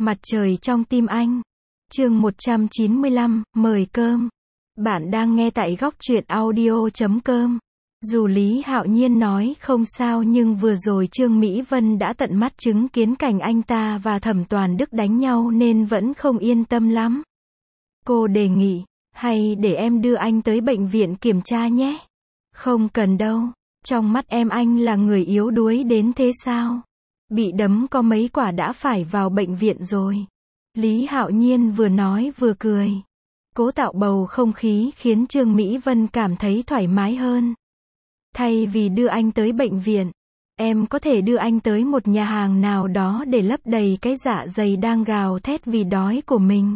Mặt trời trong tim anh. Chương 195, mời cơm. Bạn đang nghe tại góc truyện audio.com. Dù Lý Hạo Nhiên nói không sao nhưng vừa rồi Trương Mỹ Vân đã tận mắt chứng kiến cảnh anh ta và Thẩm Toàn Đức đánh nhau nên vẫn không yên tâm lắm. Cô đề nghị, hay để em đưa anh tới bệnh viện kiểm tra nhé. Không cần đâu, trong mắt em anh là người yếu đuối đến thế sao? Bị đấm có mấy quả đã phải vào bệnh viện rồi. Lý Hạo Nhiên vừa nói vừa cười. Cố tạo bầu không khí khiến Trương Mỹ Vân cảm thấy thoải mái hơn. Thay vì đưa anh tới bệnh viện, em có thể đưa anh tới một nhà hàng nào đó để lấp đầy cái dạ dày đang gào thét vì đói của mình.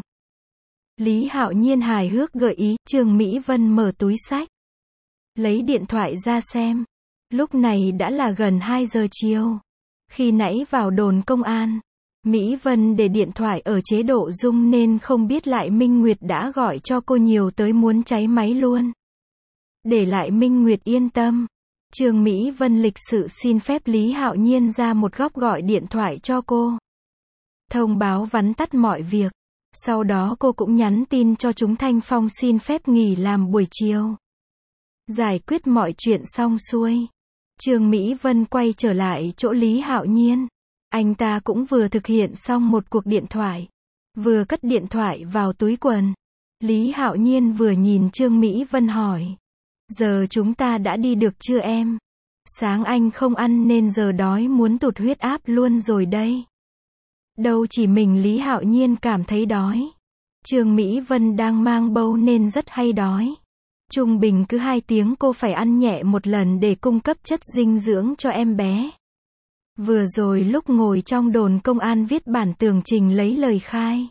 Lý Hạo Nhiên hài hước gợi ý. Trương Mỹ Vân mở túi xách, lấy điện thoại ra xem. Lúc này đã là gần 2 giờ chiều. Khi nãy vào đồn công an, Mỹ Vân để điện thoại ở chế độ rung nên không biết Lại Minh Nguyệt đã gọi cho cô nhiều tới muốn cháy máy luôn. Để Lại Minh Nguyệt yên tâm, Trương Mỹ Vân lịch sự xin phép Lý Hạo Nhiên ra một góc gọi điện thoại cho cô. Thông báo vắn tắt mọi việc. Sau đó cô cũng nhắn tin cho chúng Thanh Phong xin phép nghỉ làm buổi chiều. Giải quyết mọi chuyện xong xuôi, Trương Mỹ Vân quay trở lại chỗ Lý Hạo Nhiên. Anh ta cũng vừa thực hiện xong một cuộc điện thoại, vừa cất điện thoại vào túi quần. Lý Hạo Nhiên vừa nhìn Trương Mỹ Vân hỏi, giờ chúng ta đã đi được chưa em? Sáng anh không ăn nên giờ đói muốn tụt huyết áp luôn rồi đây. Đâu chỉ mình Lý Hạo Nhiên cảm thấy đói. Trương Mỹ Vân đang mang bầu nên rất hay đói. Trung bình cứ 2 tiếng cô phải ăn nhẹ một lần để cung cấp chất dinh dưỡng cho em bé. Vừa rồi lúc ngồi trong đồn công an viết bản tường trình lấy lời khai,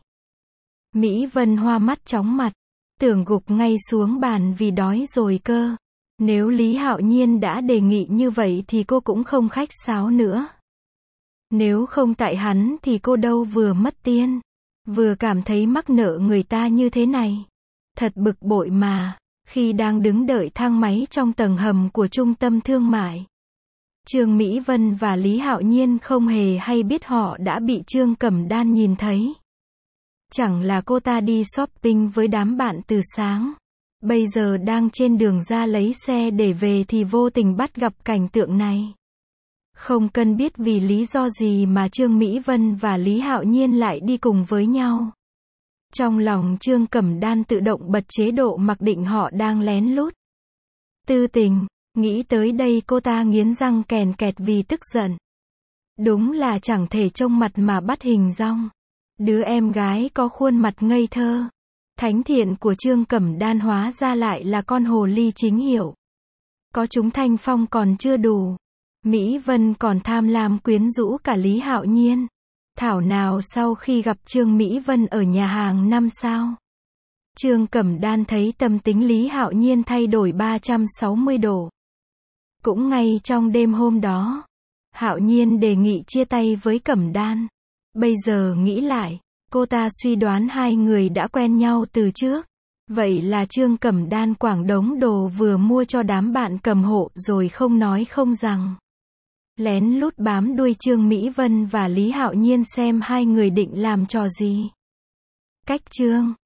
Mỹ Vân hoa mắt chóng mặt, tưởng gục ngay xuống bàn vì đói rồi cơ. Nếu Lý Hạo Nhiên đã đề nghị như vậy thì cô cũng không khách sáo nữa. Nếu không tại hắn thì cô đâu vừa mất tiền, vừa cảm thấy mắc nợ người ta như thế này. Thật bực bội mà. Khi đang đứng đợi thang máy trong tầng hầm của trung tâm thương mại, Trương Mỹ Vân và Lý Hạo Nhiên không hề hay biết họ đã bị Trương Cẩm Đan nhìn thấy. Chẳng là cô ta đi shopping với đám bạn từ sáng, bây giờ đang trên đường ra lấy xe để về thì vô tình bắt gặp cảnh tượng này. Không cần biết vì lý do gì mà Trương Mỹ Vân và Lý Hạo Nhiên lại đi cùng với nhau. Trong lòng Trương Cẩm Đan tự động bật chế độ mặc định họ đang lén lút tư tình. Nghĩ tới đây cô ta nghiến răng kèn kẹt vì tức giận. Đúng là chẳng thể trông mặt mà bắt hình dong. Đứa em gái có khuôn mặt ngây thơ, thánh thiện của Trương Cẩm Đan hóa ra lại là con hồ ly chính hiệu. Có chúng Thanh Phong còn chưa đủ, Mỹ Vân còn tham lam quyến rũ cả Lý Hạo Nhiên. Thảo nào sau khi gặp Trương Mỹ Vân ở nhà hàng 5 sao, Trương Cẩm Đan thấy tâm tính Lý Hạo Nhiên thay đổi 360 độ. Cũng ngay trong đêm hôm đó, Hạo Nhiên đề nghị chia tay với Cẩm Đan. Bây giờ nghĩ lại, cô ta suy đoán hai người đã quen nhau từ trước. Vậy là Trương Cẩm Đan quảng đống đồ vừa mua cho đám bạn cầm hộ rồi không nói không rằng, lén lút bám đuôi Trương Mỹ Vân và Lý Hạo Nhiên xem hai người định làm trò gì. Cách Trương